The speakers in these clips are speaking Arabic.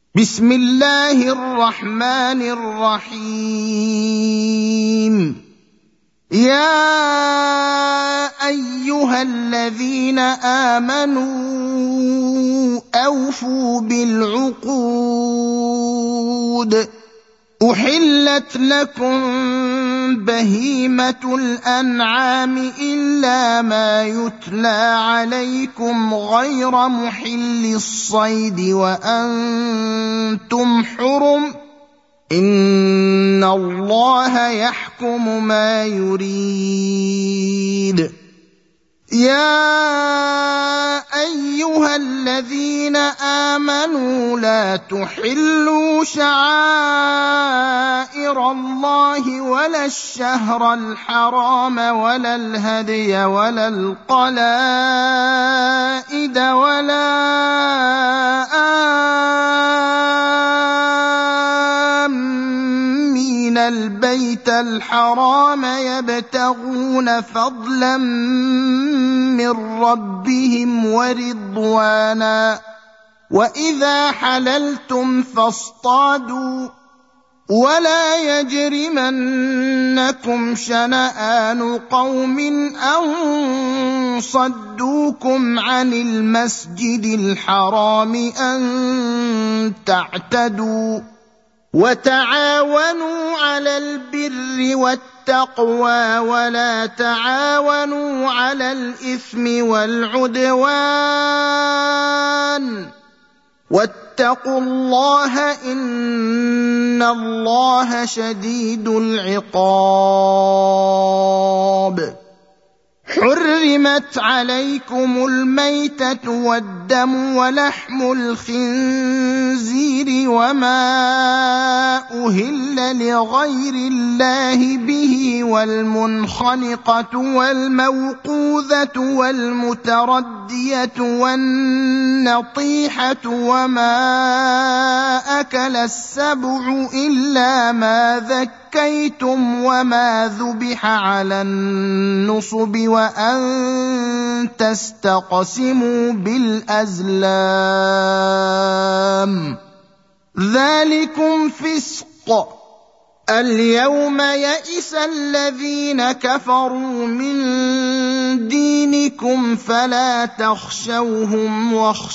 بسم الله الرحمن الرحيم. يا ايها الذين امنوا اوفوا بالعقود. احلت لكم بهيمه الانعام الا ما يتلى عليكم غير محل الصيد وانتم حرم ان الله يحكم ما يريد. يا ايها الذين امنوا لا تحلوا شعائر الله ولا الشهر الحرام ولا الهدي ولا القلائد ولا آمين البيت الحرام يبتغون فضلا من ربهم ورضوانا وإذا حللتم فاصطادوا ولا يجرمنكم شنآن قوم أن صدوكم عن المسجد الحرام أن تعتدوا وتعاونوا على البر والتقوى ولا تعاونوا على الإثم والعدوان واتقوا الله إن الله شديد العقاب. حرمت عليكم الميتة والدم ولحم الخنزير وما أهل لغير الله به والمنخنقة والموقوذة والمتردية والنطيحة وما أكل السبع إلا ما ذكيتم وما ذبح على النصب وأن تستقسموا بالأزلام ذلكم فسق. اليوم يئس الذين كفروا من دينكم فلا تخشوهم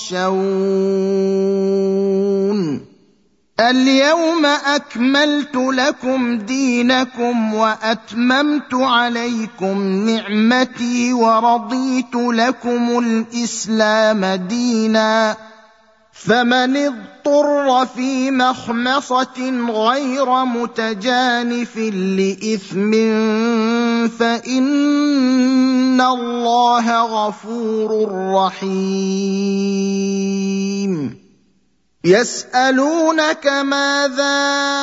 واخشون. اليوم أكملت لكم دينكم وأتممت عليكم نعمتي ورضيت لكم الإسلام دينا. فمن اضطر في مخمصة غير متجانف لإثم فإن الله غفور رحيم. يسألونك ماذا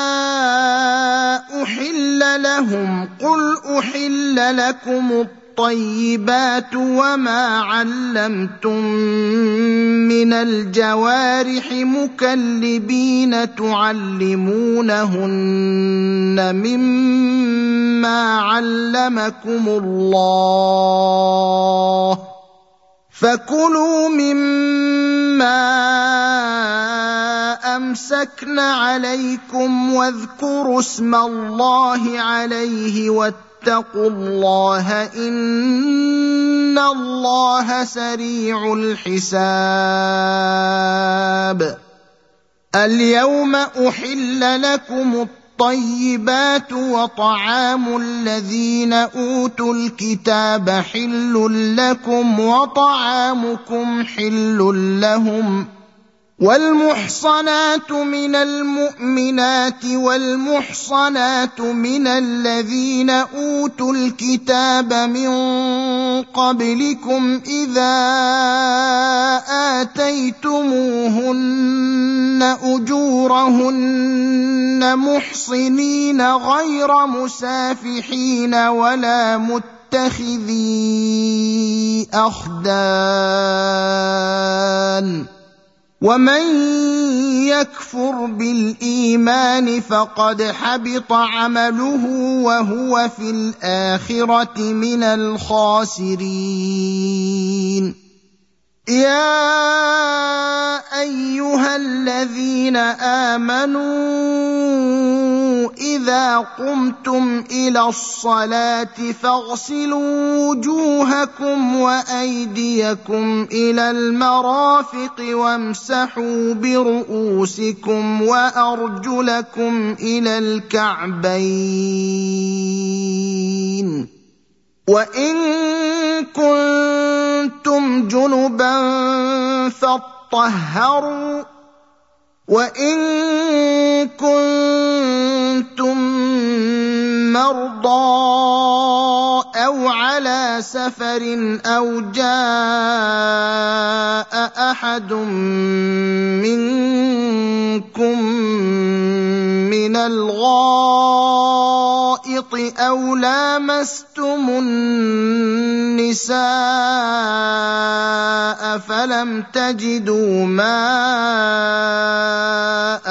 أحل لهم قل أحل لكم الطيبات وما علمتم من الجوارح مكلبين تعلمونهن مما علمكم الله فكلوا مما أمسكن عليكم واذكروا اسم الله عليه واتقوا الله إن الله سريع الحساب. اليوم أحل لكم الطيبات وطعام الذين أوتوا الكتاب حل لكم وطعامكم حل لهم والمحصنات من المؤمنات والمحصنات من الذين أوتوا الكتاب من قبلكم إذا آتيتموهن أجورهن محصنين غير مسافحين ولا متخذي أخدان ومن يكفر بالإيمان فقد حبط عمله وهو في الآخرة من الخاسرين. يا أيها الذين آمنوا إذا قمتم إلى الصلاة فاغسلوا وجوهكم وأيديكم إلى المرافق وامسحوا برؤوسكم وأرجلكم إلى الكعبين وإن كنتم جنبا فاطهروا وإن كنتم مرضى أو على سفر أو جاء أحد منكم من الغائط أو لامستم النساء فلم تجدوا ماء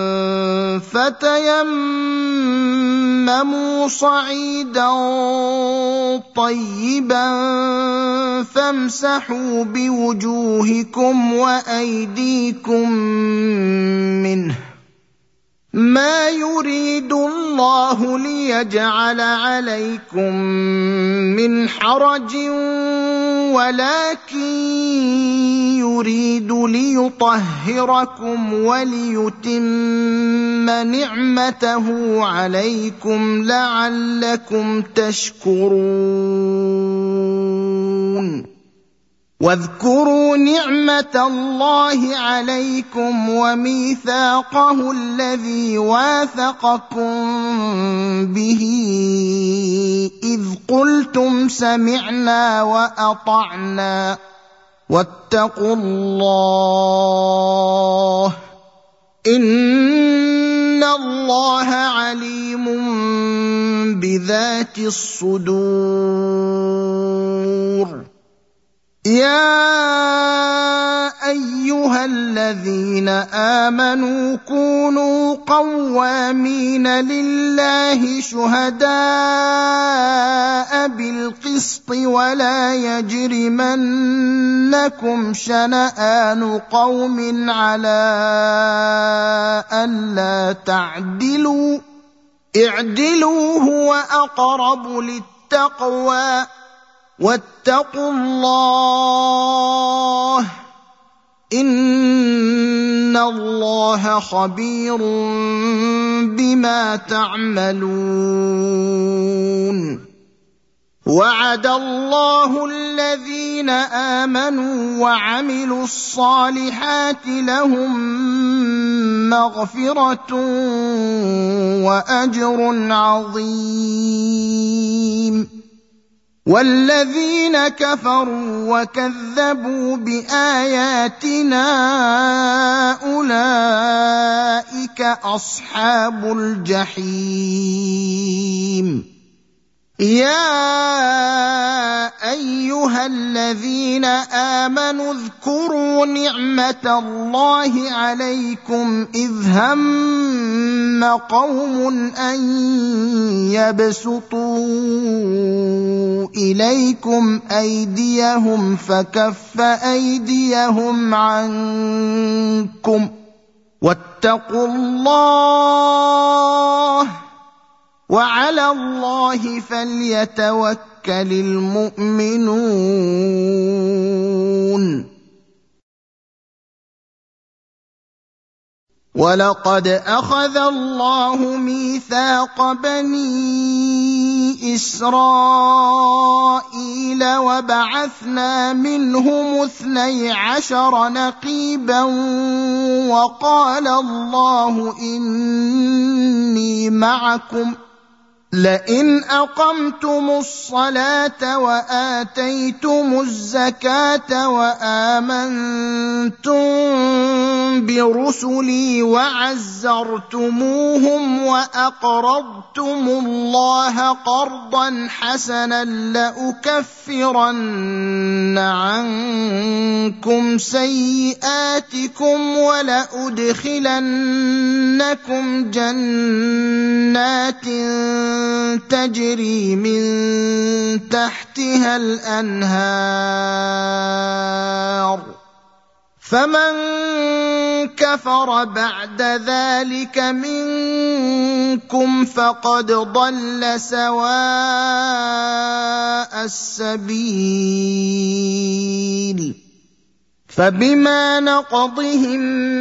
فتيمموا صعيدا طيبا فامسحوا بوجوهكم وأيديكم منه ما يريد الله ليجعل عليكم من حرج ولكن يريد ليطهركم وليتم نعمته عليكم لعلكم تشكرون واذكروا نعمة الله عليكم وميثاقه الذي واثقكم به إذ قلتم سمعنا وأطعنا واتقوا الله إن الله عليم بذات الصدور يا أيها الذين آمنوا كونوا قوامين لله شهداء بالقسط ولا يجرمنكم شنآن قوم على ألا تعدلوا اعدلوا هو أقرب للتقوى واتقوا الله إن الله خبير بما تعملون وعد الله الذين آمنوا وعملوا الصالحات لهم مغفرة وأجر عظيم والذين كفروا وكذبوا بآياتنا أولئك أصحاب الجحيم يا أيها الذين آمنوا اذكروا نعمة الله عليكم إذ هم قوم أن يبسطوا إليكم أيديهم فكف أيديهم عنكم واتقوا الله وعلى الله فليتوكل المؤمنون ولقد أخذ الله ميثاق بني إسرائيل وبعثنا منهم 12 نقيبا وقال الله إني معكم لئن أقمتم الصلاة وآتيتم الزكاة وآمنتم برسلي وعزرتموهم وأقرضتم الله قرضا حسنا لأكفرن عنكم سيئاتكم ولأدخلنكم جنات تجري من تحتها الأنهار فمن كفر بعد ذلك منكم فقد ضل سواء السبيل فبما نقضهم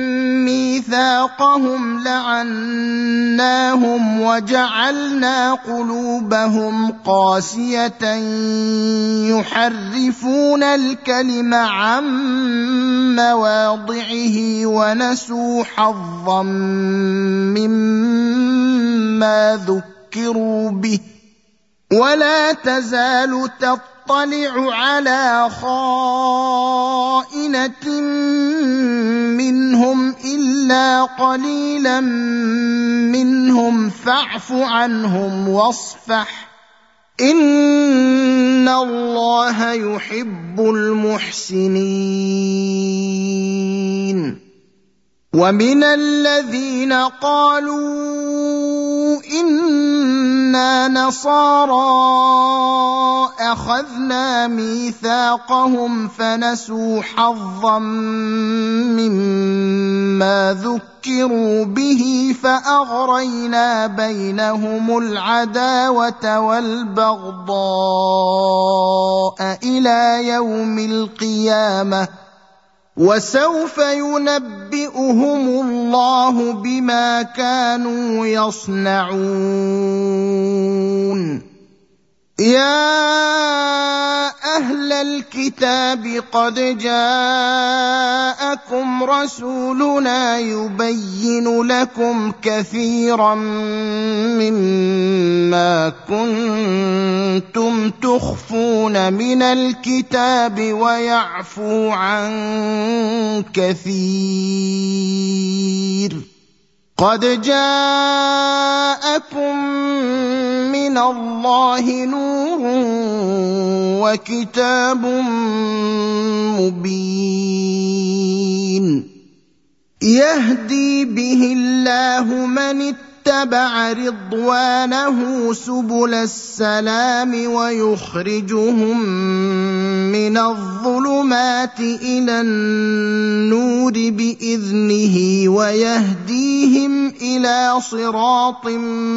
ميثاقهم لعناهم وجعلنا قلوبهم قاسية يحرفون الكلم عن مواضعه ونسوا حظا مما ذكروا به ولا تزال تطلع على خائنة منهم إلا قليلا منهم فاعف عنهم واصفح إن الله يحب المحسنين ومن الذين قالوا إنا نصارى أخذنا ميثاقهم فنسوا حظا مما ذكروا به فأغرينا بينهم العداوة والبغضاء إلى يوم القيامة وسوف ينبئهم الله بما كانوا يصنعون يا أهل الكتاب قد جاءكم رسولنا يبين لكم كثيرا مما كنتم تخفون من الكتاب ويعفو عن كثير قد جاءكم من الله نور وكتاب مبين يهدي به الله من اتبع رضوانه سبل السلام ويخرجهم من الظلمات إلى النور بإذنه ويهديهم إلى صراط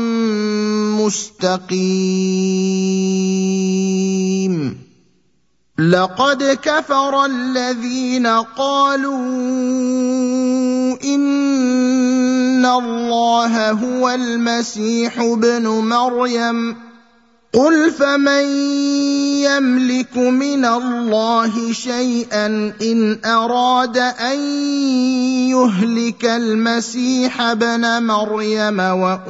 مستقيم لقد كفر الذين قالوا إن الله هو المسيح ابن مريم قل فمن يملك من الله شيئا إن أراد أن يهلك المسيح ابن مريم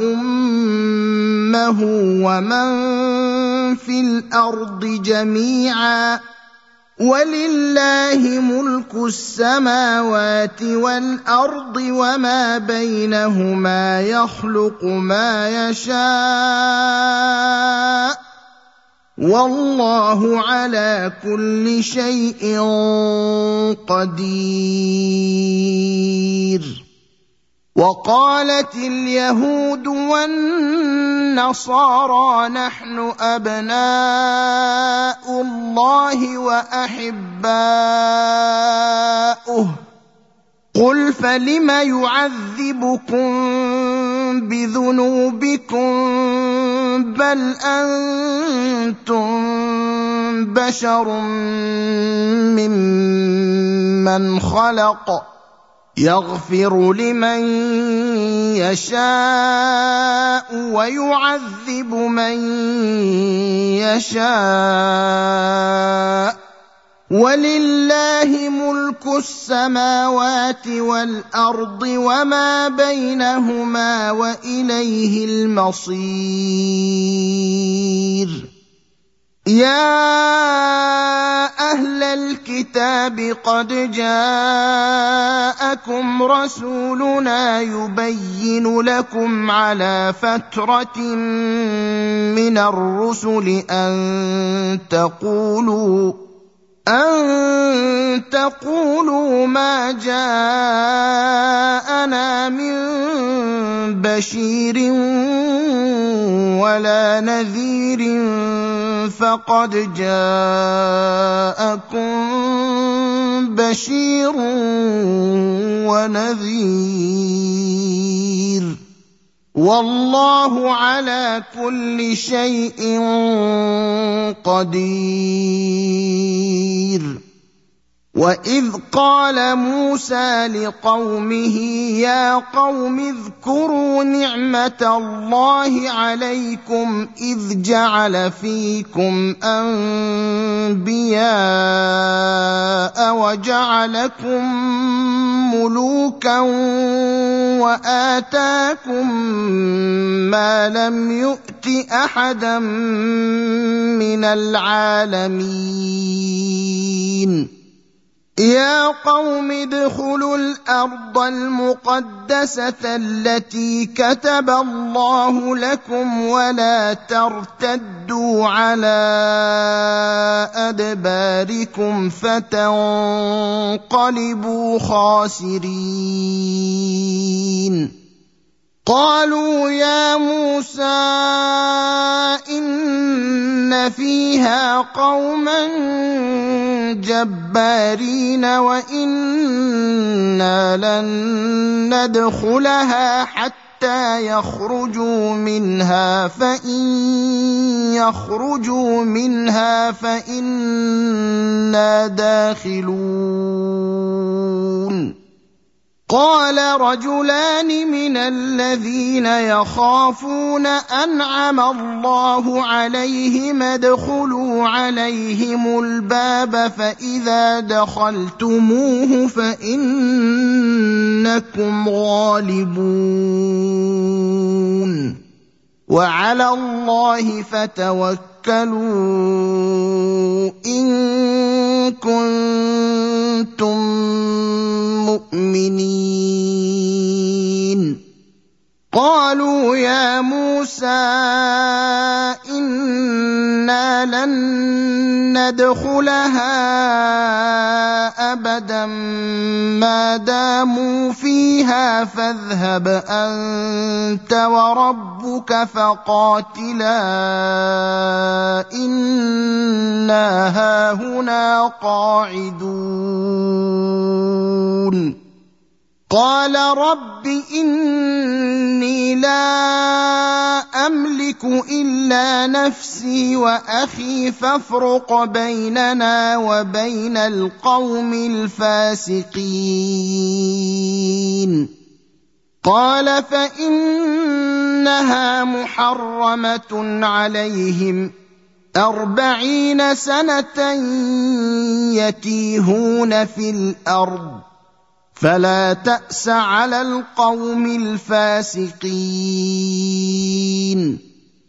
وأمه ومن في الأرض جميعا ولله ملك السماوات والأرض وما بينهما يخلق ما يشاء والله على كل شيء قدير وقالت اليهود والنصارى نحن أبناء الله وأحباؤه قل فلم يعذبكم بذنوبكم بل أنتم بشر ممن خلق يغفر لمن يشاء ويعذب من يشاء ولله ملك السماوات والأرض وما بينهما وإليه المصير يا أهل الكتاب قد جاءكم رسولنا يبين لكم على فترة من الرسل أن تقولوا ما جاءنا من بشير ولا نذير فقد جاءكم بشير ونذير والله على كل شيء قدير وإذ قال موسى لقومه يا قوم اذكروا نعمة الله عليكم إذ جعل فيكم أنبياء وجعلكم ملوكا وآتاكم ما لم يؤت أحدا من العالمين يا قوم ادخلوا الأرض المقدسة التي كتب الله لكم ولا ترتدوا على أدباركم فتنقلبوا خاسرين قالوا يا موسى إن فيها قوما جبارين وإنا لن ندخلها حتى يخرجوا منها فإن يخرجوا منها فإنا داخلون قال رجلان من الذين يخافون أنعم الله عليهم ادخلوا عليهم الباب فإذا دخلتموه فإنكم غالبون وعلى الله فتوكلوا إن كنتم مؤمنين قالوا يا موسى إنا لن ندخلها أبدا ما داموا فيها فاذهب أنت وربك فقاتلا إنا هاهنا قاعدون قال رب إني لا أملك إلا نفسي وأخي فافرق بيننا وبين القوم الفاسقين قال فإنها محرمة عليهم 40 سنة يتيهون في الأرض فلا تأس على القوم الفاسقين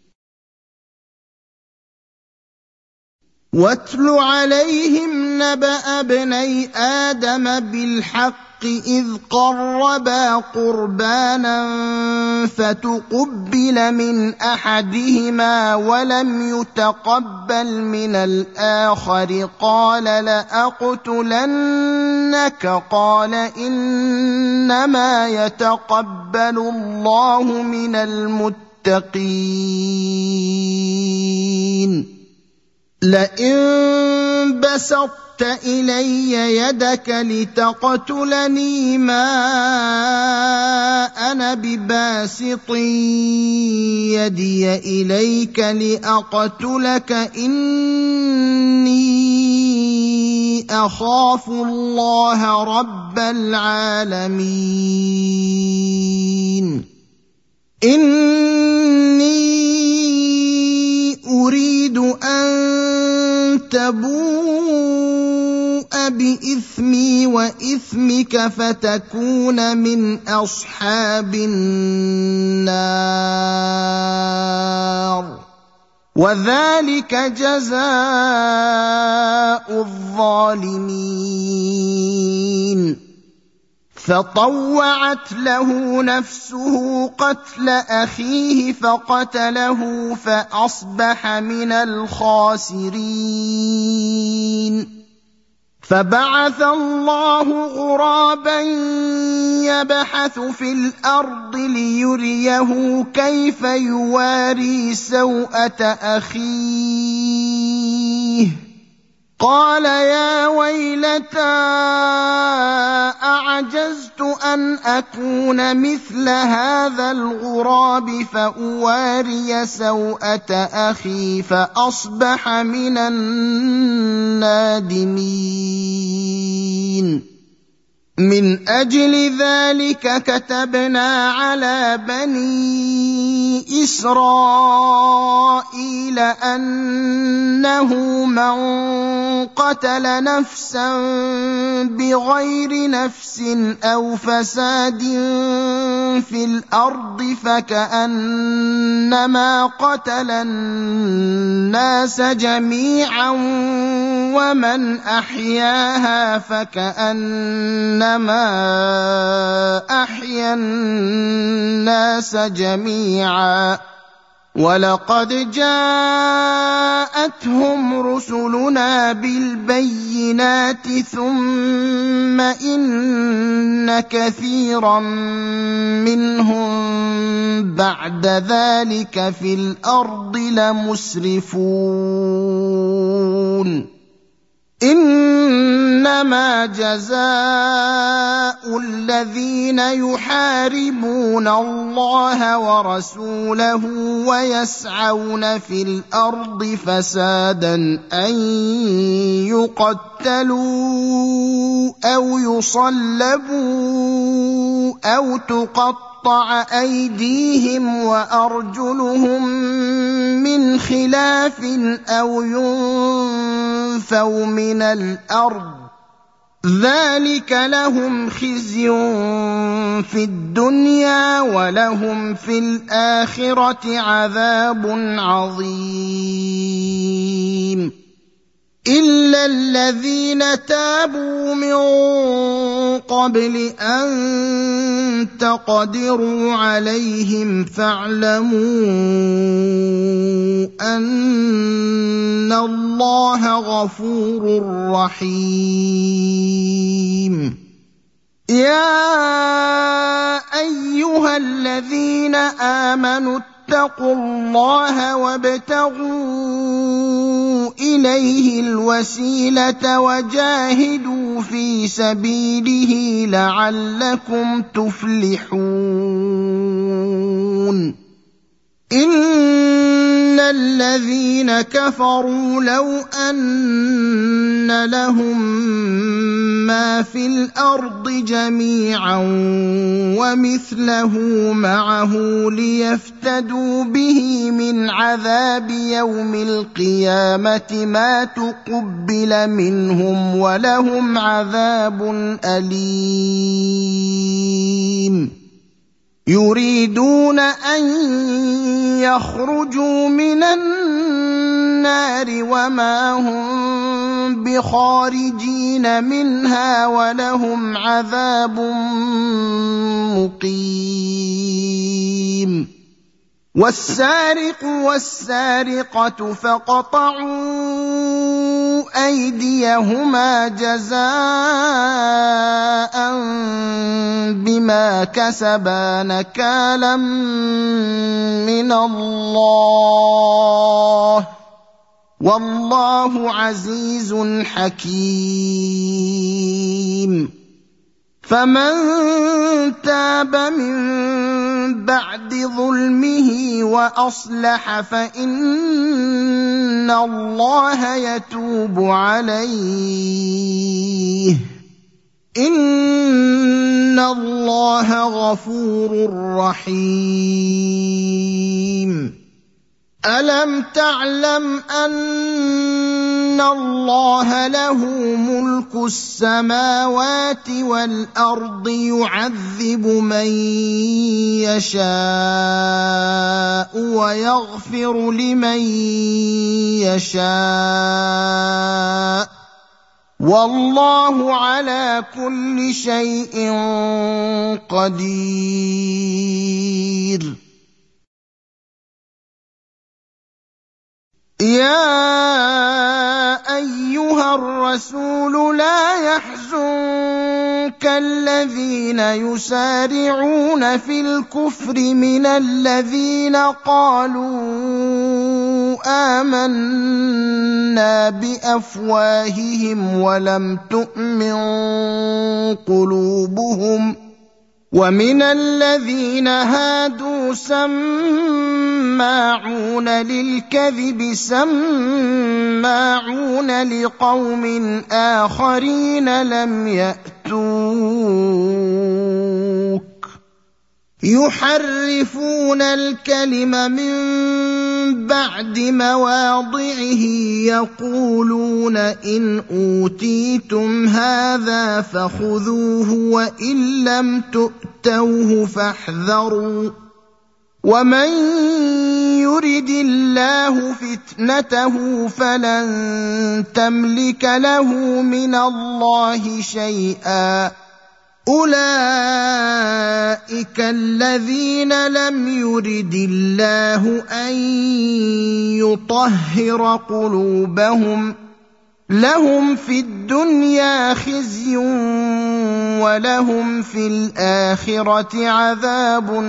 واتل عليهم نبأ ابني آدم بالحق إذ قربا قربانا فتقبل من أحدهما ولم يتقبل من الآخر قال لأقتلنك قال إنما يتقبل الله من المتقين لئن بسطت إلي يدك لتقتلني ما أنا بباسط يدي إليك لأقتلك إني أخاف الله رب العالمين إني أريد أن تبوء بإثمي وإثمك فتكون من أصحاب النار وذلك جزاء الظالمين فطوعت له نفسه قتل أخيه فقتله فأصبح من الخاسرين فبعث الله غرابا يبحث في الأرض ليريه كيف يواري سوءة أخيه قال يا ويلتى أعجزت أن أكون مثل هذا الغراب فأواري سوءة أخي فأصبح من النادمين من أجل ذلك كتبنا على بني إسرائيل أنه من قتل نفسا بغير نفس أو فساد في الأرض فكأنما قتل الناس جميعا ومن أحياها فكأنما أحيا الناس جميعا ولقد جاءتهم رسلنا بالبينات ثم إن كثيرا منهم بعد ذلك في الأرض لمسرفون إنما جزاء الذين يحاربون الله ورسوله ويسعون في الأرض فسادا أن يقتلوا أو يصلبوا أو تقطع أيديهم وأرجلهم من خلاف أو ينفوا من الأرض ذلك لهم خزي في الدنيا ولهم في الآخرة عذاب عظيم إلا الذين تابوا من قبل أن تقدروا عليهم فاعلموا أن الله غفور رحيم يا أيها الذين آمنوا اتقوا الله وابتغوا إليه الوسيلة وجاهدوا في سبيله لعلكم تفلحون إن الذين كفروا لو أن لهم ما في الأرض جميعا ومثله معه ليفتدوا به من عذاب يوم القيامة ما تقبل منهم ولهم عذاب أليم يريدون أن يخرجوا من النار وما هم بخارجين منها ولهم عذاب مقيم والسارق والسارقة فاقطعوا أيديهما جزاء بما كسبا نكالا من الله والله عزيز حكيم فمن تاب من بعد ظلمه وأصلح فإن الله يتوب عليه إن الله غفور رحيم ألم تعلم أن الله له ملك السماوات والأرض يعذب من يشاء ويغفر لمن يشاء والله على كل شيء قدير يا أيها الرسول لا يحزنك الذين يسارعون في الكفر من الذين قالوا آمنا بأفواههم ولم تؤمن قلوبهم ومن الذين هادوا سماعون للكذب سماعون لقوم آخرين لم يأتوك يحرفون الكلم من بعد مواضعه يقولون إن أوتيتم هذا فخذوه وإن لم تؤتوه فاحذروا ومن يرد الله فتنته فلن تملك له من الله شيئا أولئك الذين لم يرد الله أن يطهر قلوبهم لهم في الدنيا خزي ولهم في الآخرة عذاب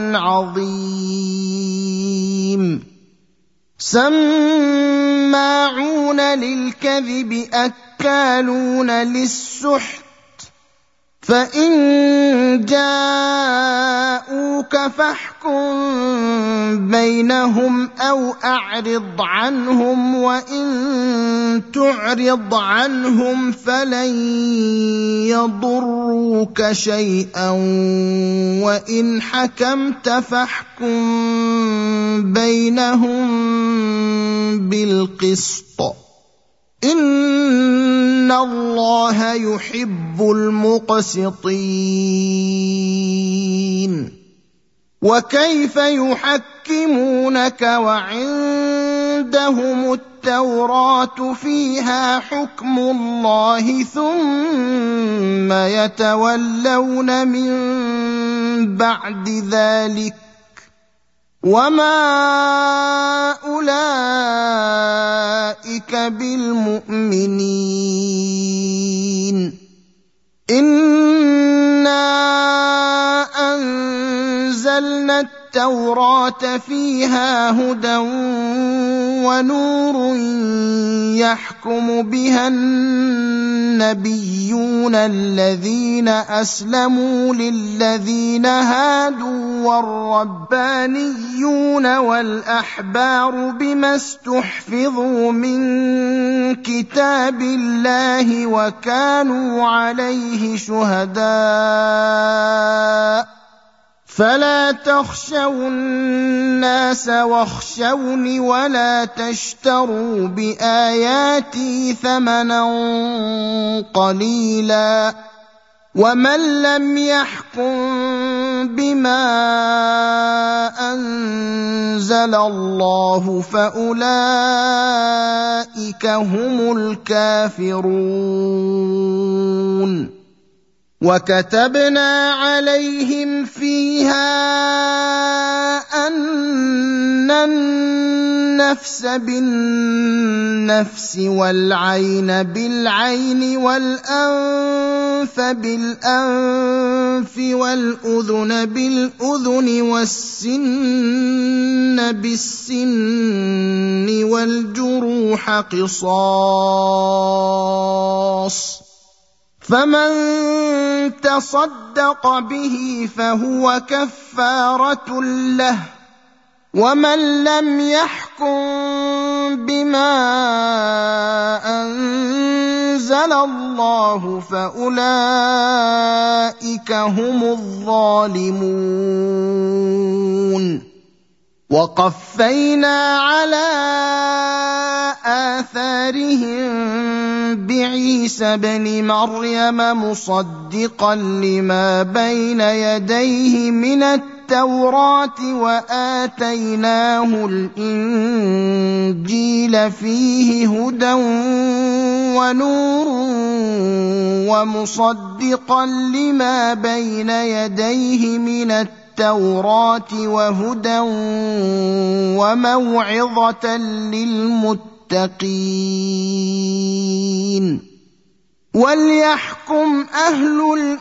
عظيم سماعون للكذب أكالون للسحت فإن جاءوك فاحكم بينهم أو أعرض عنهم وإن تعرض عنهم فلن يضروك شيئا وإن حكمت فاحكم بينهم بالقسط إن الله يحب المقسطين وكيف يحكمونك وعندهم التوراة فيها حكم الله ثم يتولون من بعد ذلك وما أولئك بالمؤمنين إنا أنزلنا التوراة فيها هدى ونور يحكم بها النبيون الذين أسلموا للذين هادوا والربانيون والأحبار بما استحفظوا من كتاب الله وكانوا عليه شهداء فلا تخشوا الناس واخشوني ولا تشتروا بآياتي ثمنا قليلا ومن لم يحكم بما أنزل الله فأولئك هم الكافرون وكتبنا عليهم فيها أن النفس بالنفس والعين بالعين والأنف بالأنف والأذن بالأذن والسن بالسن والجروح قصاص فمن تصدق به فهو كفارة له ومن لم يحكم بما أنزل الله فأولئك هم الظالمون وقفينا على آثارهم بعيسى ابن مريم مصدقا لما بين يديه من التوراة وآتيناه الإنجيل فيه هدى ونور ومصدقا لما بين يديه من التوراة وهدى وموعظة للمتقين وليحكم أهل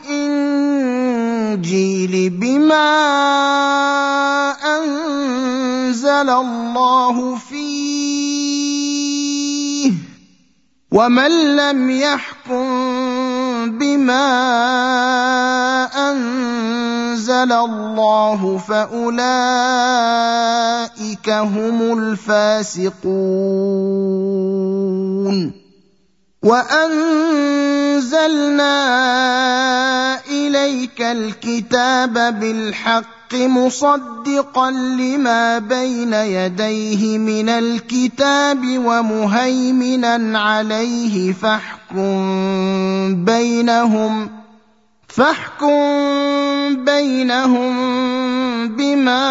الإنجيل بما أنزل الله فيه ومن لم يحكم بما أنزل الله فأولئك هم الفاسقون وأنزلنا إليك الكتاب بالحق مصدقا لما بين يديه من الكتاب ومهيمنا عليه فاحكم بينهم بما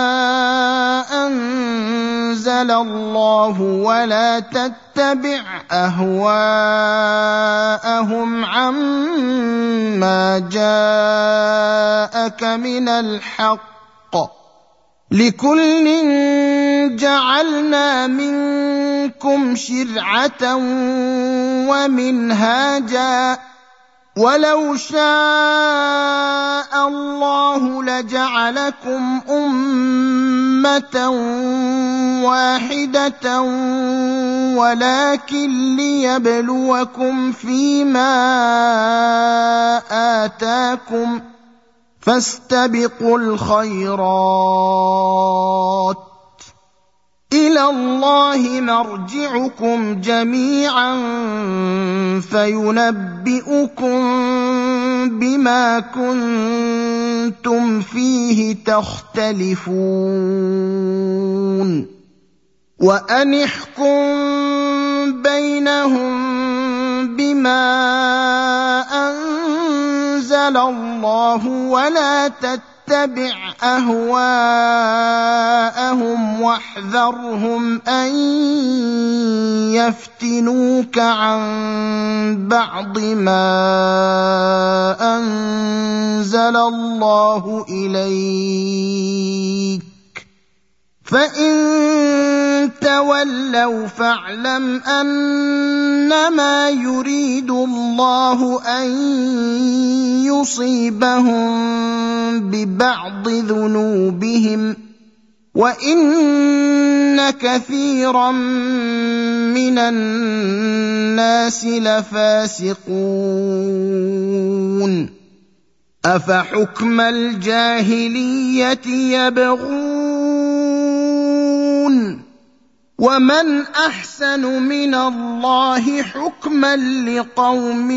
أنزل الله ولا تتبع أهواءهم عما جاءك من الحق لكل جعلنا منكم شرعة ومنهاجا ولو شاء الله لجعلكم أمة واحدة ولكن ليبلوكم فيما آتاكم فاستبقوا الخيرات إلى الله مرجعكم جميعا فينبئكم بما كنتم فيه تختلفون وأن احكم بينهم بما أنزل الله ولا تتبع أهواءهم واحذرهم أن يفتنوك عن بعض ما أنزل الله إليك فإن تولوا فاعلم أنما يريد الله أن يصيبهم ببعض ذنوبهم وإن كثيرا من الناس لفاسقون أفحكم الجاهلية يبغون ومن أحسن من الله حكما لقوم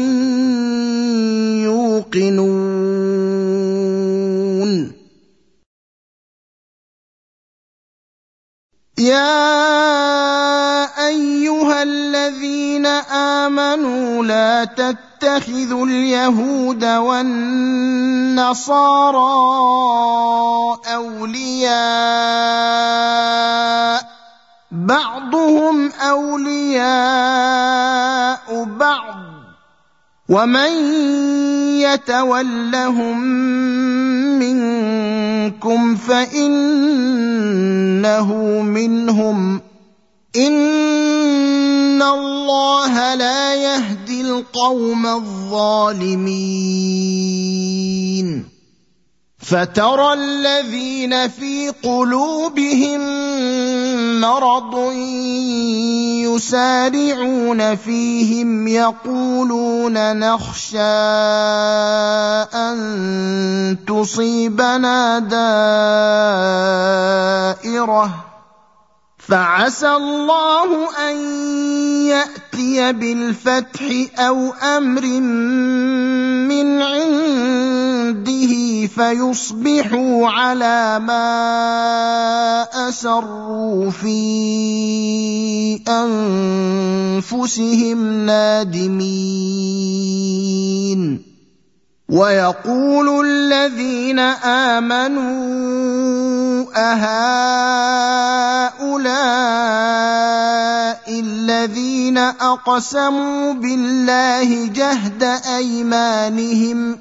يوقنون يا أيها الذين آمنوا لا تتخذوا اليهود والنصارى أولياء بعضهم أولياء بعض ومن يتولهم منكم فإنه منهم إن الله لا يهدي القوم الظالمين فترى الذين في قلوبهم مرض يسارعون فيهم يقولون نخشى أن تصيبنا دائرة فعسى الله أن يأتي بالفتح أو أمر من عنده فيصبحوا على ما أسروا في أنفسهم نادمين ويقول الذين آمنوا أهؤلاء الذين أقسموا بالله جهد أيمانهم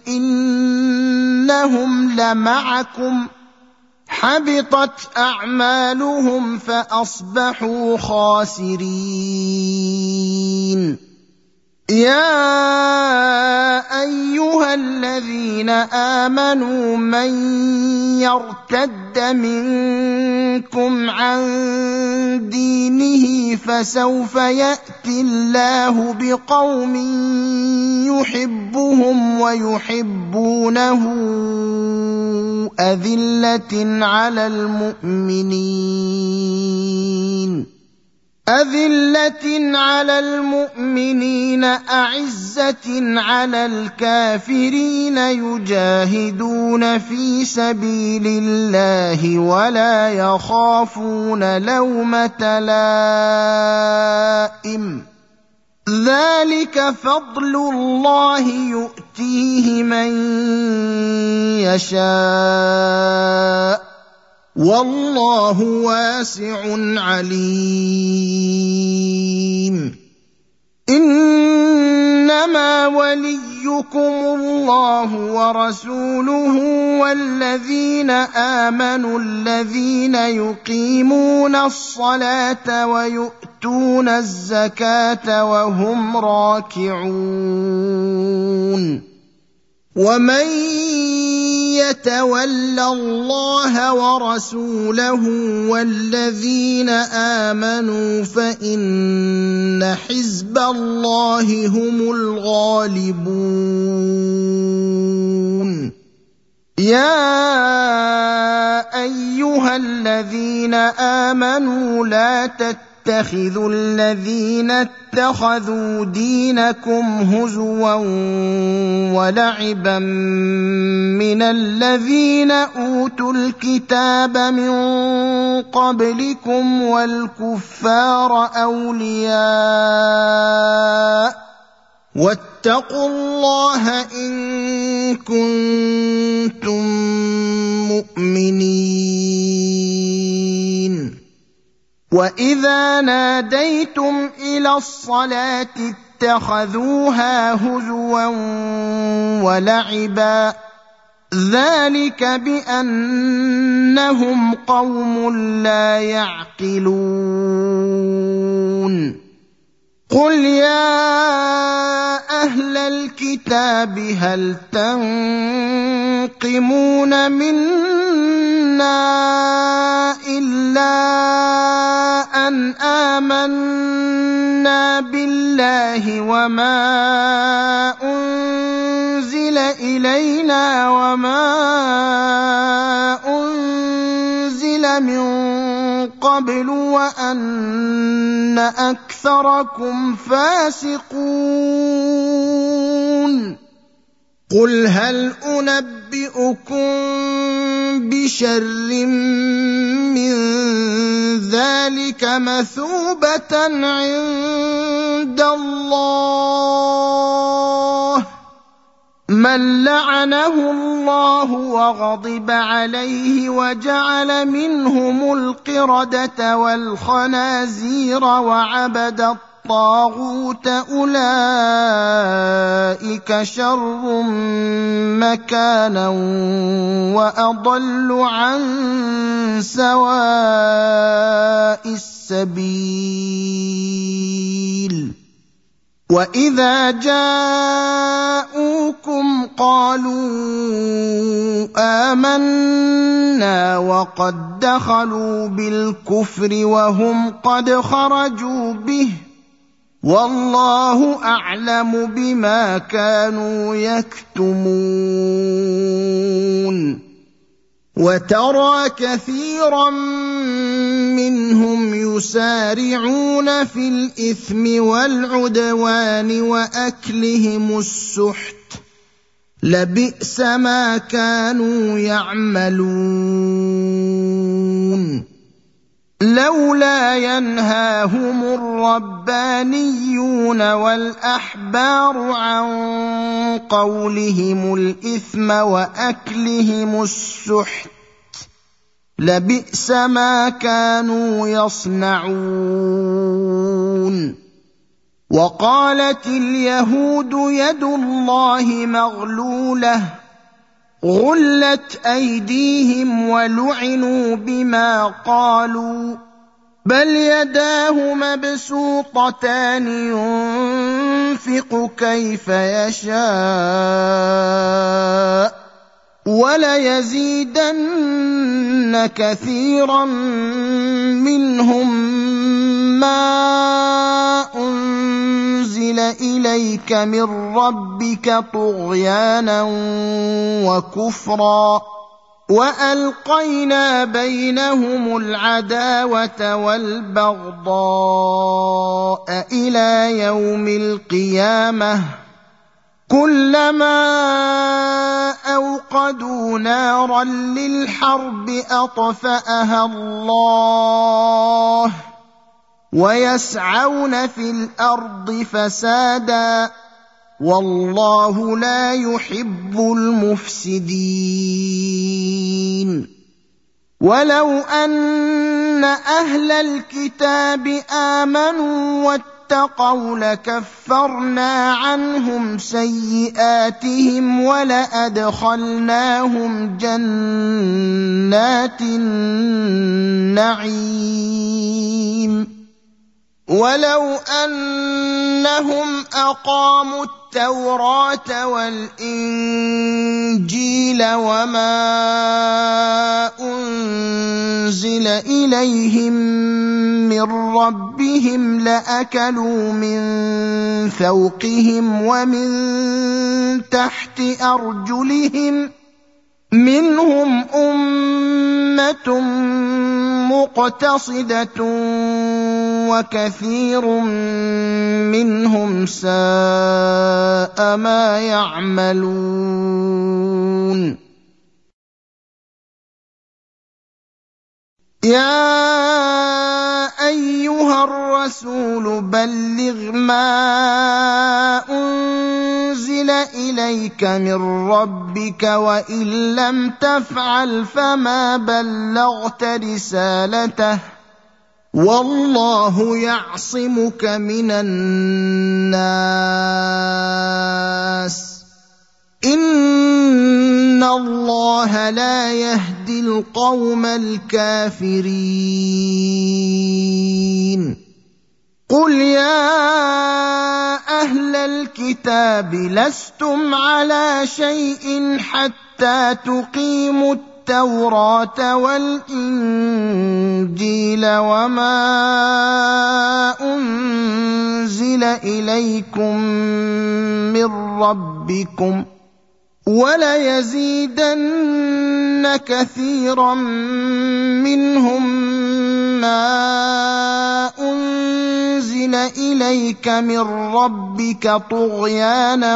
إنهم لمعكم حبطت أعمالهم فأصبحوا خاسرين يا أيها الذين آمنوا من يرتد منكم عن دينه فسوف يأتي الله بقوم يحبهم ويحبونه أذلة على المؤمنين أعزة على الكافرين يجاهدون في سبيل الله ولا يخافون لومة لائم ذلك فضل الله يؤتيه من يشاء والله واسع عليم إنما وليكم الله ورسوله والذين آمنوا الذين يقيمون الصلاة ويؤتون الزكاة وهم راكعون ومن يتول الله ورسوله والذين آمنوا فإن حزب الله هم الغالبون يا أيها الذين آمنوا لا تتخذوا الذين اتخذوا دينكم هزوا ولعبا من الذين أوتوا الكتاب من قبلكم والكفار أولياء واتقوا الله إن كنتم مؤمنين وإذا ناديتم إلى الصلاة اتخذوها هزوا ولعبا ذلك بأنهم قوم لا يعقلون قل يا أهل الكتاب هل تنقمون منا إلا أن آمنا بالله وما أنزل إلينا وما أنزل من قبل وأن أكثركم فاسقون قل هل أنبئكم بشر من ذلك مثوبة عند الله من لعنه الله وغضب عليه وجعل منهم القردة والخنازير وعبد الطاغوت أولئك شر مكانا وأضل عن سواء السبيل وإذا جاءوكم قالوا آمنا وقد دخلوا بالكفر وهم قد خرجوا به والله أعلم بما كانوا يكتمون وترى كثيرا منهم يسارعون في الإثم والعدوان وأكلهم السحت لبئس ما كانوا يعملون لولا ينهاهم الربانيون والأحبار عن قولهم الإثم وأكلهم السحت لبئس ما كانوا يصنعون وقالت اليهود يد الله مغلولة غلت أيديهم ولعنوا بما قالوا بل يداه مبسوطتان ينفق كيف يشاء وليزيدن كثيرا منهم ما أنزل إليك من ربك طغيانا وكفرا وألقينا بينهم العداوة والبغضاء إلى يوم القيامة كلما أوقدوا نارا للحرب أطفأها الله ويسعون في الأرض فسادا والله لا يحب المفسدين ولو أن أهل الكتاب آمنوا واتقوا لكفرنا عنهم سيئاتهم ولأدخلناهم جنات النعيم ولو أنهم أقاموا التوراة والإنجيل وما أنزل إليهم من ربهم لأكلوا من فوقهم ومن تحت أرجلهم منهم أمة مقتصدة وكثير منهم ساء ما يعملون يا أيها الرسول بلغ ما أنزل إليك من ربك وإن لم تفعل فما بلغت رسالته والله يعصمك من الناس إن الله لا يهدي القوم الكافرين قل يا أهل الكتاب لستم على شيء حتى تقيموا التوراة والإنجيل وما أنزل إليكم من ربكم وليزيدن كثيرا منهم ما أنزل إليك من ربك طغيانا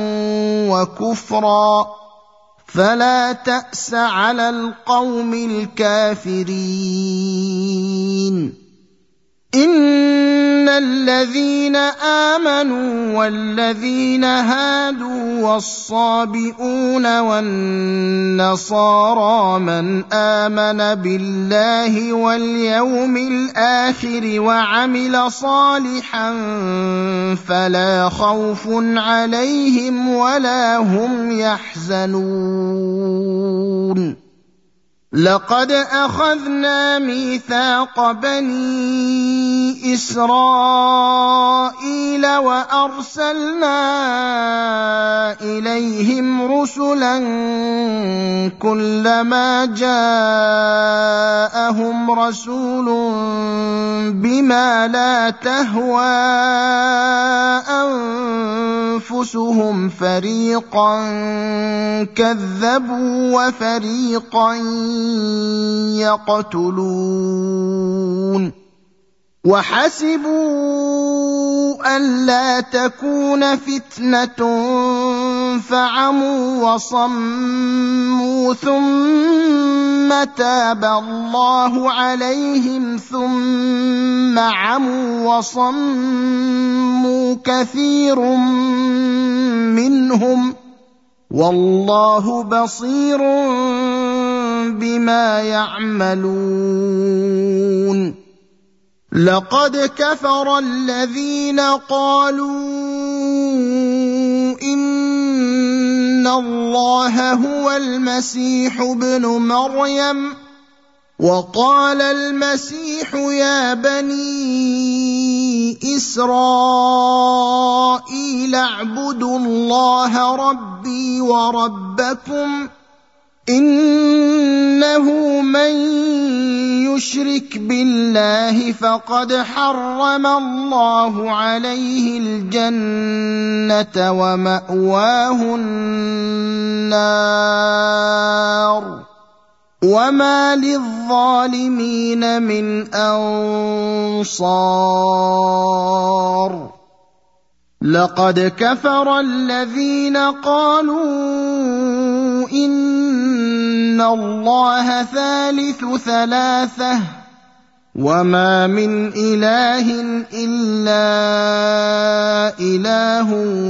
وكفرا فلا تأس على القوم الكافرين إن الذين آمنوا والذين هادوا والصابئون والنصارى من آمن بالله واليوم الآخر وعمل صالحا فلا خوف عليهم ولا هم يحزنون لقد أخذنا ميثاق بني إسرائيل وأرسلنا إليهم رسلا كلما جاءهم رسول بما لا تهوى أنفسهم فريقا كذبوا وفريقا يقتلون وحسبوا ألا تكون فتنة فعموا وصموا ثم تاب الله عليهم ثم عموا وصموا كثير منهم والله بصير بما يعملون لقد كفر الذين قالوا إن الله هو المسيح ابن مريم وقال المسيح يا بني إسرائيل اعبدوا الله ربي وربكم إنه من يشرك بالله فقد حرم الله عليه الجنة ومأواه النار وما للظالمين من أنصار لقد كفر الذين قالوا إن الله ثالث ثلاثة وما من إله إلا إله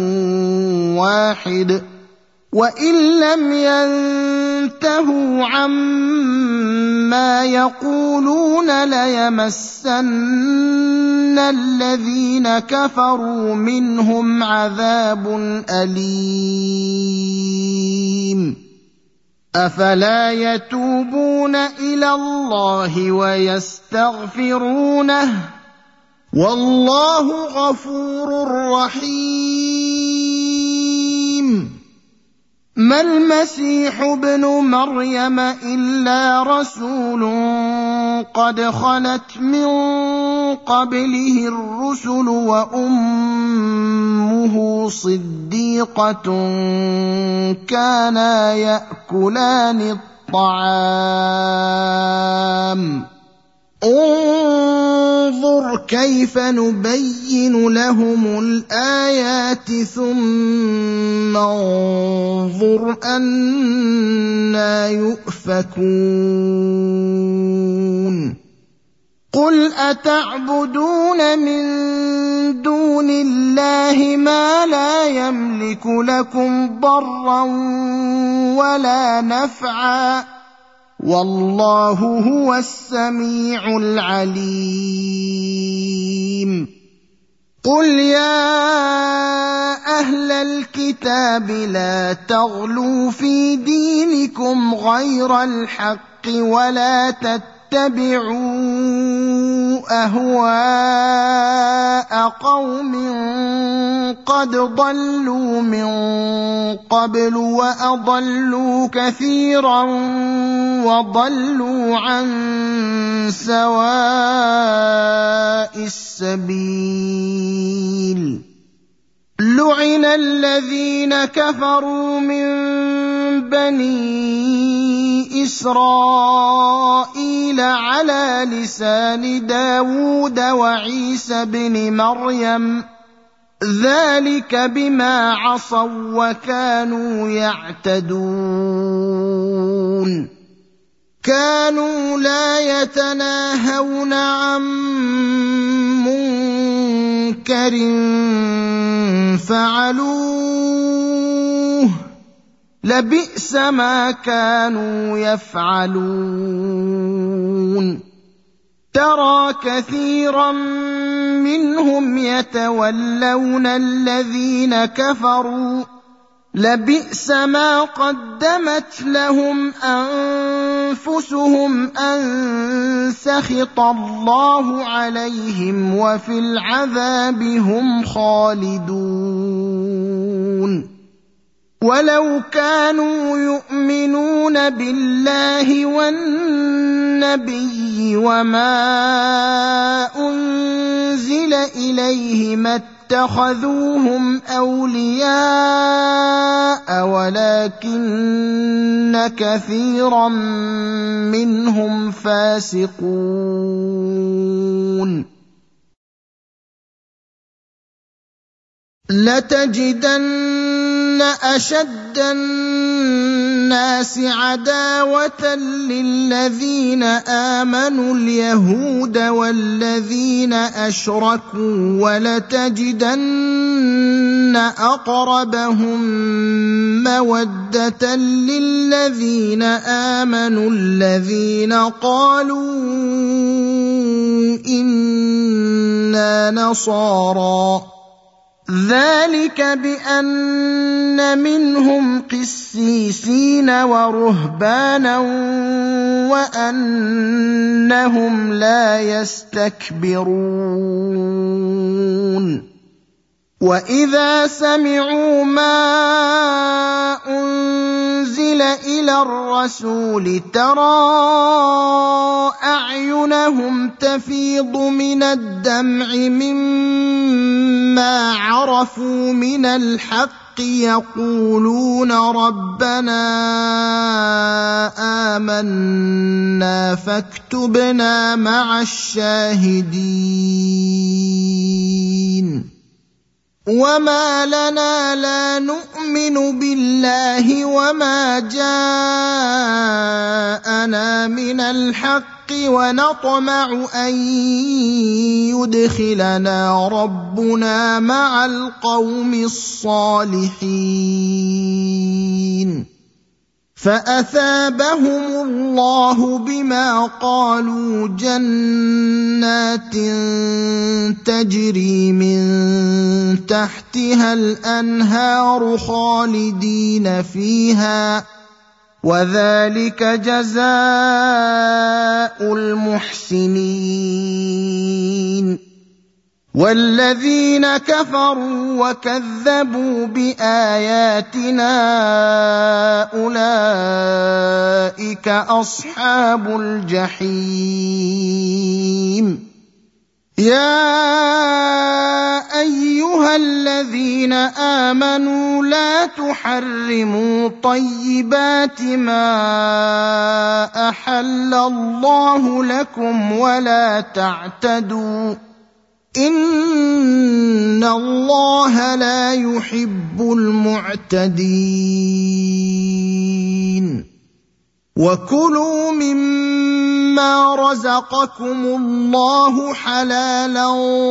واحد وإن لم ينتهوا عما يقولون ليمسن الذين كفروا منهم عذاب أليم أفلا يتوبون إلى الله ويستغفرونه والله غفور رحيم ما المسيح ابن مريم إلا رسول قد خلت من قبله الرسل وأمه صديقة كانا يأكلان الطعام انظر كيف نبين لهم الآيات ثم انظر أنى يؤفكون قل أتعبدون من دون الله ما لا يملك لكم ضرا ولا نفعا والله هو السميع العليم قل يا أهل الكتاب لا تغلوا في دينكم غير الحق ولا تتبعوا أهواء قوم قد ضلوا من قبل وأضلوا كثيرا وضلوا عن سواء السبيل لعن الذين كفروا من بني إسرائيل على لسان داود وعيسى بن مريم ذلك بما عصوا وكانوا يعتدون كانوا لا يتناهون عن منكر فعلوه لبئس ما كانوا يفعلون ترى كثيرا منهم يتولون الذين كفروا لبئس ما قدمت لهم أنفسهم أن سخط الله عليهم وفي العذاب هم خالدون ولو كانوا يؤمنون بالله والنبي وما أنزل إليه ما اتخذوهم أولياء ولكن كثيرا منهم فاسقون لتجدن أشد الناس عداوة للذين آمنوا اليهود والذين أشركوا ولتجدن أقربهم مودة للذين آمنوا الذين قالوا إنا نصارى ذلك بأن منهم قسيسين ورهبانا وأنهم لا يستكبرون وإذا سمعوا ما أنزل إلى الرسول ترى أعينهم تفيض من الدمع مما عرفوا من الحق يقولون ربنا آمنا فاكتبنا مع الشاهدين وما لنا لا نؤمن بالله وما جاءنا من الحق ونطمع أن يدخلنا ربنا مع القوم الصالحين فأثابهم الله بما قالوا جنات تجري من تحتها الأنهار خالدين فيها وذلك جزاء المحسنين والذين كفروا وكذبوا بآياتنا أولئك أصحاب الجحيم يا أيها الذين آمنوا لا تحرموا طيبات ما أحل الله لكم ولا تعتدوا إن الله لا يحب المعتدين وكلوا مما رزقكم الله حلالا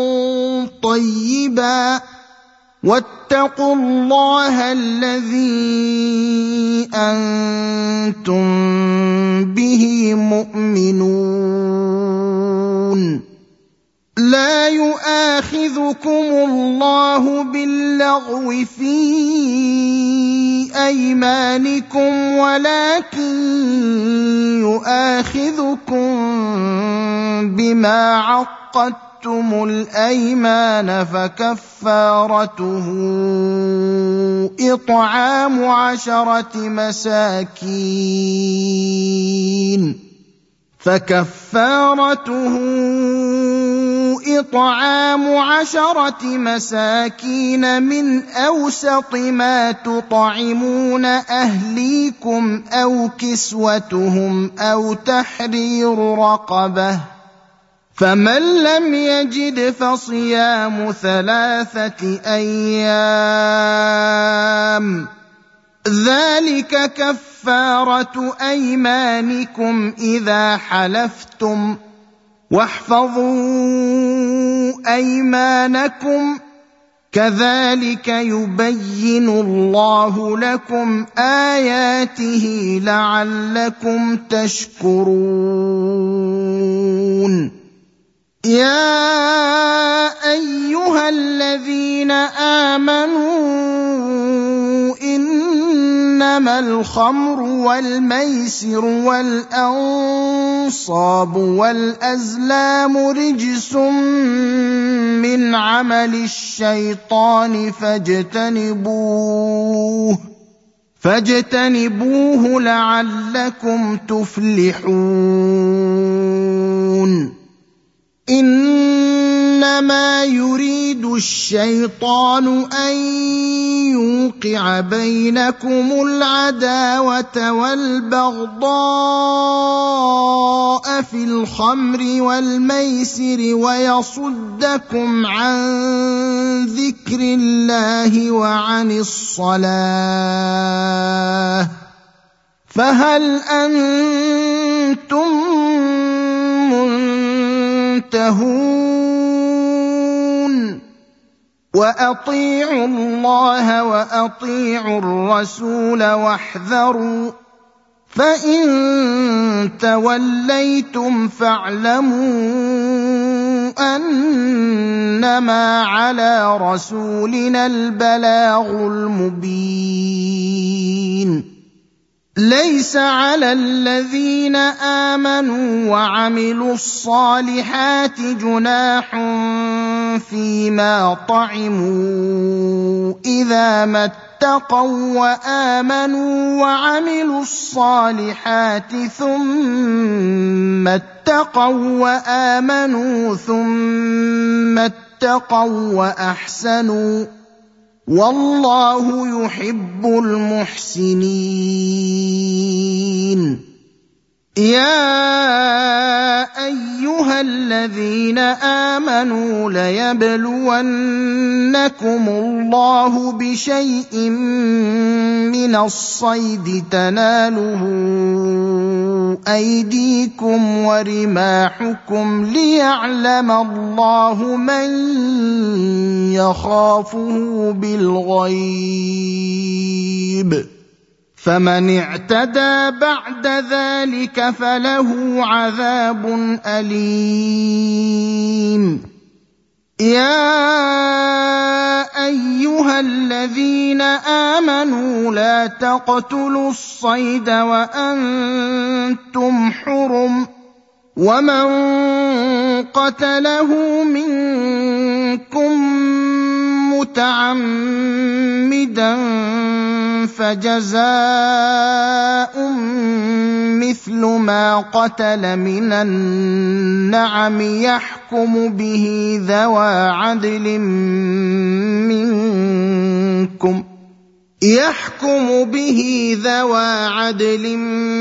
طيبا واتقوا الله الذي أنتم به مؤمنون لا يؤاخذكم الله باللغو في أيمانكم ولكن يؤاخذكم بما عقدتم الأيمان فكفارته إطعام 10 مساكين من أوسط ما تطعمون أهليكم أو كسوتهم أو تحرير رقبة فمن لم يجد فصيام 3 أيام ذلك كفارة أيمانكم إذا حلفتم واحفظوا أيمانكم كذلك يبين الله لكم آياته لعلكم تشكرون يا أيها الذين آمنوا إنما الخمر والميسر والأنصاب والأزلام رجس من عمل الشيطان فاجتنبوه لعلكم تفلحون إنما يريد الشيطان أن يوقع بينكم العداوة والبغضاء في الخمر والميسر ويصدكم عن ذكر الله وعن الصلاة فهل أنتم منتهون وأطيعوا الله وأطيعوا الرسول واحذروا فإن توليتم فاعلموا أنما على رسولنا البلاغ المبين ليس على الذين آمنوا وعملوا الصالحات جناح فيما طعموا إذا ما اتقوا وآمنوا وعملوا الصالحات ثم اتقوا وآمنوا ثم اتقوا وأحسنوا والله يحب المحسنين. يا أيها الذين آمنوا ليبلونكم الله بشيء من الصيد تناله أيديكم ورماحكم ليعلم الله من يخافه بالغيب، فمن اعتدى بعد ذلك فله عذاب أليم. يا أيها الذين آمنوا لا تقتلوا الصيد وأنتم حرم، ومن قتله منكم متعمدا فجزاء مثل ما قتل من النعم يحكم به ذوى عدل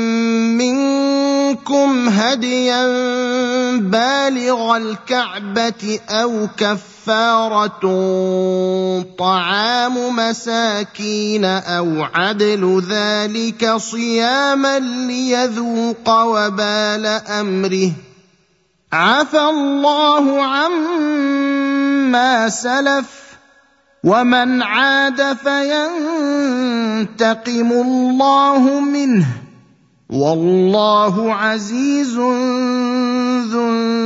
منكم هديا بالغ الكعبة أو كفارة طعام مساكين أو عدل ذلك صياما ليذوق وبال أمره، عفى الله عما سلف ومن عاد فينتقم الله منه والله عزيز ذو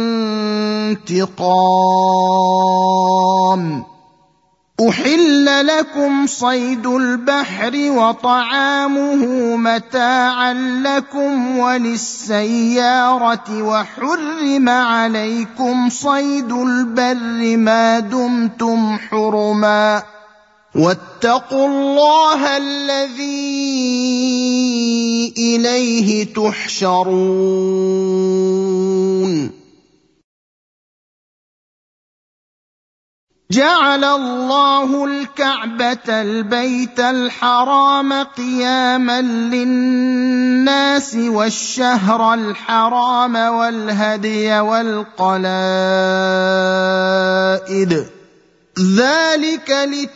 انتقام. أحل لكم صيد البحر وطعامه متاعا لكم وللسيارة، وحرم عليكم صيد البر ما دمتم حرما، واتقوا الله الذي إليه تحشرون. جعل الله الكعبة البيت الحرام قياما للناس والشهر الحرام والهدي والقلائد، ذلك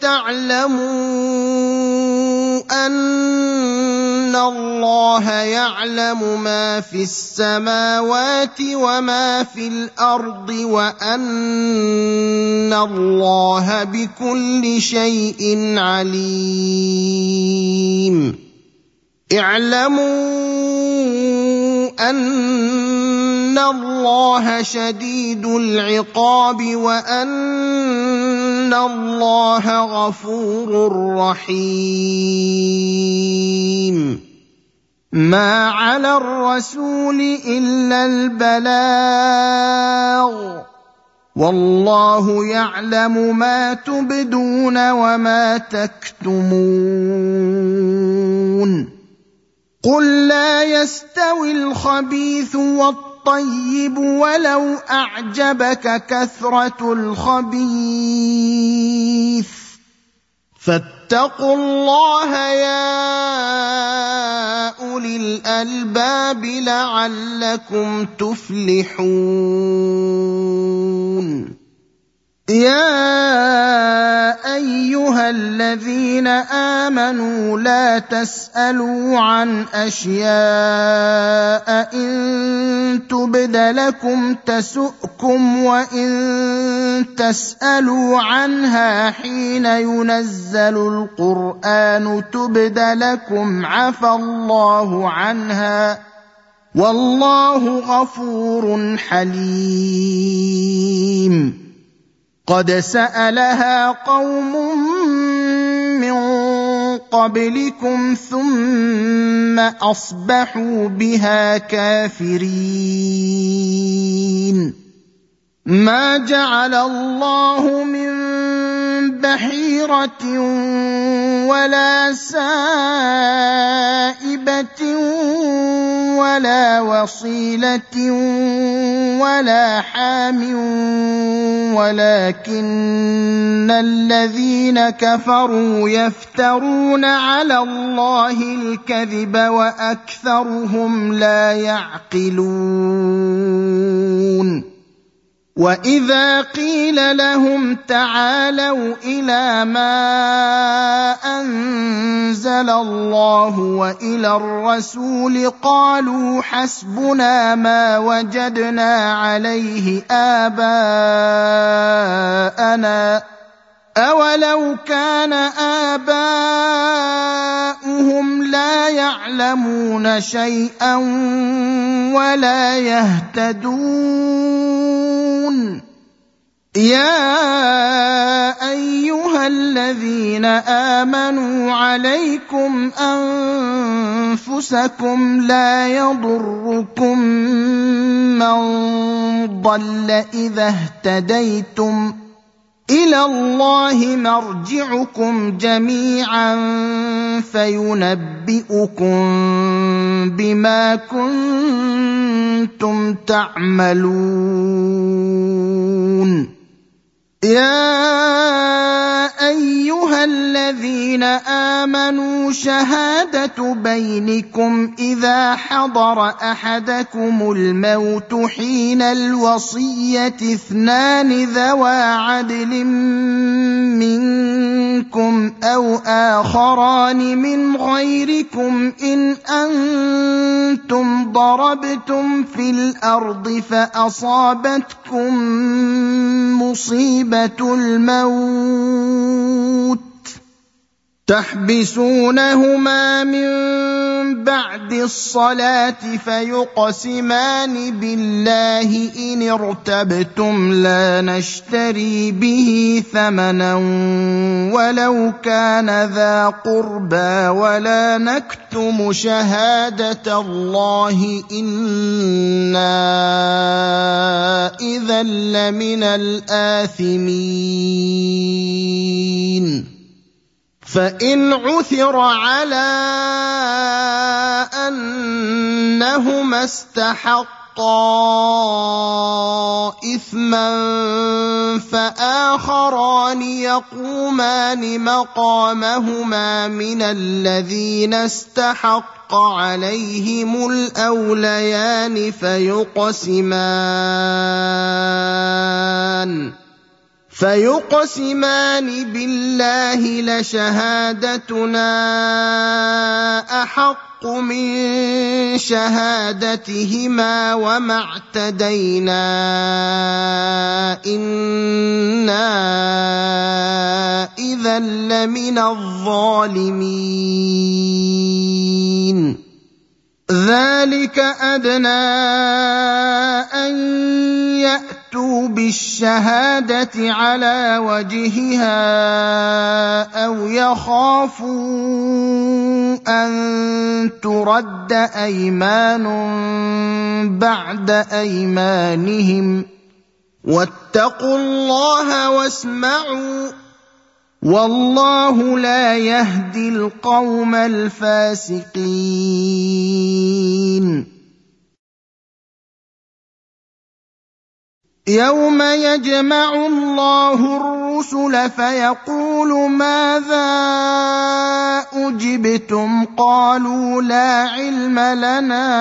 لتعلموا أن الله يعلم ما في السماوات وما في الأرض وأن الله بكل شيء عليم. اعلموا أن الله شديد العقاب وأن الله غفور رحيم. ما على الرسول إلا البلاغ، والله يعلم ما تبدون وما تكتمون. قل لا يستوي الخبيث والطيب ولو أعجبك كثرة الخبيث، فاتقوا الله يا أولي الألباب لعلكم تفلحون. يا أيها الذين آمنوا لا تسألوا عن أشياء إن تبد لكم تسؤكم وإن تسألوا عنها حين ينزل القرآن تبد لكم عفى الله عنها والله غفور حليم. قد سألها قوم من قبلكم ثم أصبحوا بها كافرين. ما جعل الله من بحيرة ولا سائبة ولا وصيلة ولا حام ولكن الذين كفروا يفترون على الله الكذب وأكثرهم لا يعقلون. وإذا قيل لهم تعالوا إلى ما أنزل الله وإلى الرسول قالوا حسبنا ما وجدنا عليه آباءنا أولو كان آباؤهم لا يعلمون شيئا ولا يهتدون. يا أيها الذين آمنوا عليكم أنفسكم لا يضركم من ضل إذا اهتديتم إلى الله مرجعكم جميعا فينبئكم بما كنتم تعملون. يا أيها الذين آمنوا شهادة بينكم إذا حضر أحدكم الموت حين الوصية اثنان ذوى عدل منكم أو آخران من غيركم إن أنتم ضربتم في الأرض فأصابتكم مصيبة الموت تحبسونهما من بعد الصلاة فيقسمان بالله إن ارتبتم لا نشتري به ثمنا ولو كان ذا قربى ولا نكتم شهادة الله إنا إذا لمن الآثمين. فإن عثر على أنهما استحقا إثما فآخران يقومان مقامهما من الذين استحق عليهم الأوليان فيقسمان بالله لشهادتنا أحق من شهادتهما وما اعتدينا إنا إذا لمن الظالمين. ذلك أدنى أن يأتوا بالشهادة على وجهها أو يخافوا أن ترد أيمان بعد أيمانهم واتقوا الله واسمعوا والله لا يهدي القوم الفاسقين. يوم يجمع الله الرسل فيقول ماذا أجبتم قالوا لا علم لنا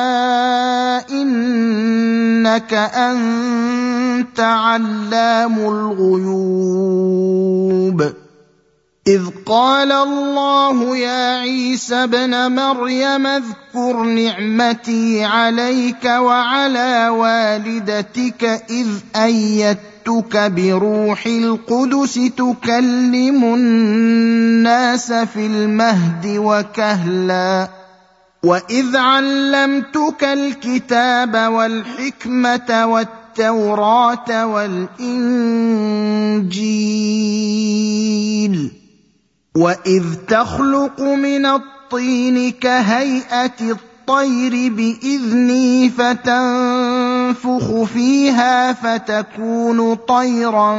إنك أنت علام الغيوب. إذ قال الله يا عيسى ابن مريم اذكر نعمتي عليك وعلى والدتك إذ أيدتك بروح القدس تكلم الناس في المهد وكهلا وإذ علمتك الكتاب والحكمة والتوراة والإنجيل وإذ تخلق من الطين كهيئة الطير بإذني فتنفخ فيها فتكون طيرا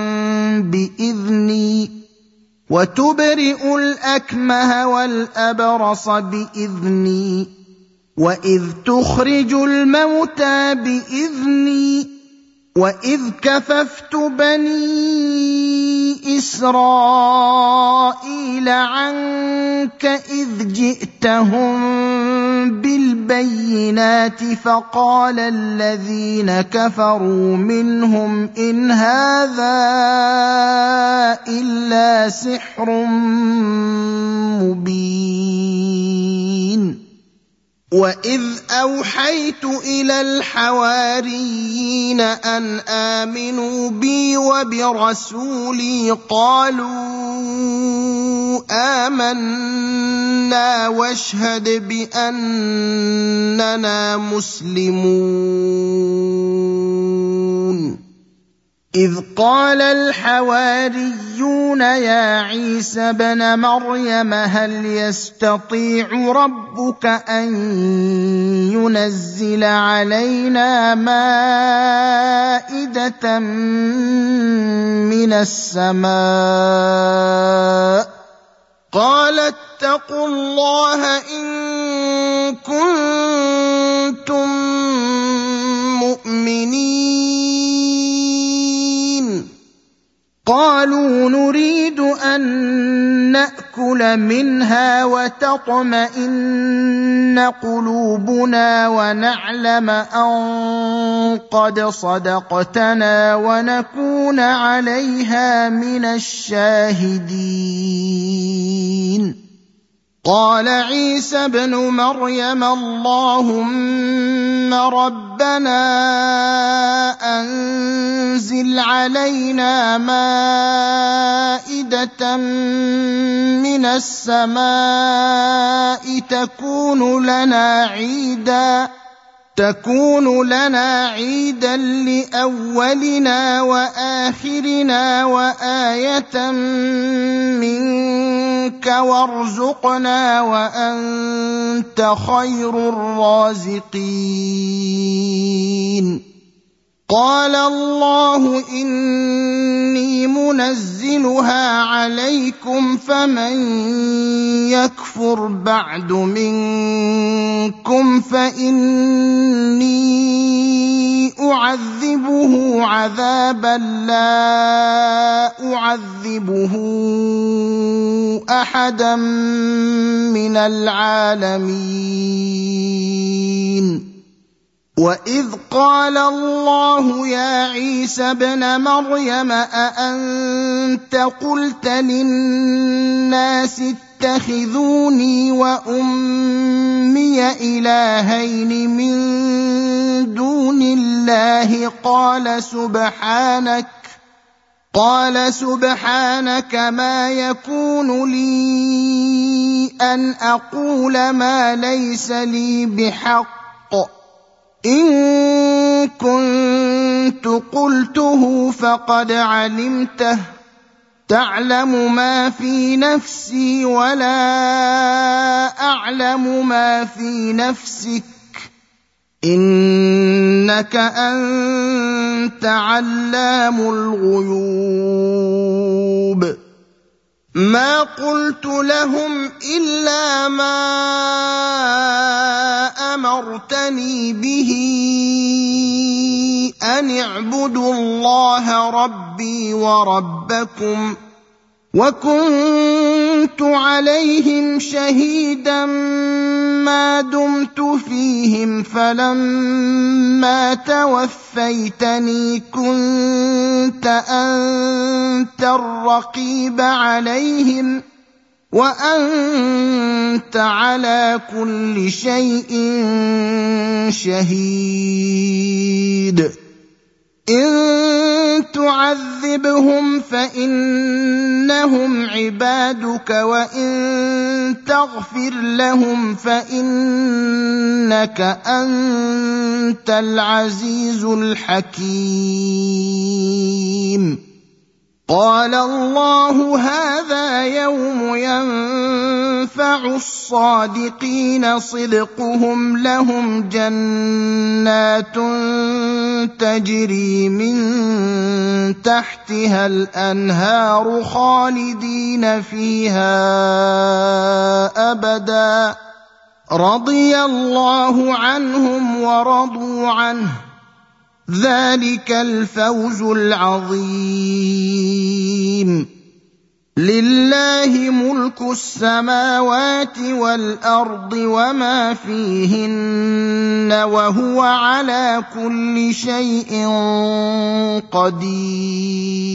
بإذني وتبرئ الأكمه والأبرص بإذني وإذ تخرج الموتى بإذني وإذ كففت بني إسرائيل عنك إذ جئتهم بالبينات فقال الذين كفروا منهم إن هذا إلا سحر مبين وإذ أوحيت إلى الحواريين أن آمنوا بي وبرسولي قالوا آمنا واشهد بأننا مسلمون إذ قال الحواريون يا عيسى ابن مريم هل يستطيع ربك أن ينزل علينا مائدة من السماء قال اتقوا الله إن كنتم مؤمنين قالوا نريد أن نأكل منها وتطمئن قلوبنا ونعلم أن قد صدقتنا ونكون عليها من الشاهدين قال عيسى ابن مريم اللهم ربنا أنزل علينا مائدة من السماء تكون لنا عيدا لأولنا وآخرنا وآية منك وارزقنا وأنت خير الرازقين قال الله إني منزلها عليكم فمن يكفر بعد منكم فإني أعذبه عذابا لا أعذبه أحدا من العالمين وإذ قال الله يا عيسى ابن مريم أأنت قلت للناس اتخذوني وأمي إلهين من دون الله قال سبحانك ما يكون لي أن أقول ما ليس لي بحق إن كنت قلته فقد علمته تعلم ما في نفسي ولا أعلم ما في نفسك إنك أنت علام الغيوب ما قلت لهم إلا ما أمرتني به أن اعبدوا الله ربي وربكم وكنت عليهم شهيدا ما دمت فيهم فلما توفيتني كنت أنت الرقيب عليهم وأنت على كل شيء شهيد إن تعذبهم فإنهم عبادك وإن تغفر لهم فإنك أنت العزيز الحكيم قال الله هذا يوم ينفع الصادقين صدقهم لهم جنات تجري من تحتها الأنهار خالدين فيها أبدا رضي الله عنهم ورضوا عنه ذلك الفوز العظيم لله ملك السماوات والأرض وما فيهن وهو على كل شيء قدير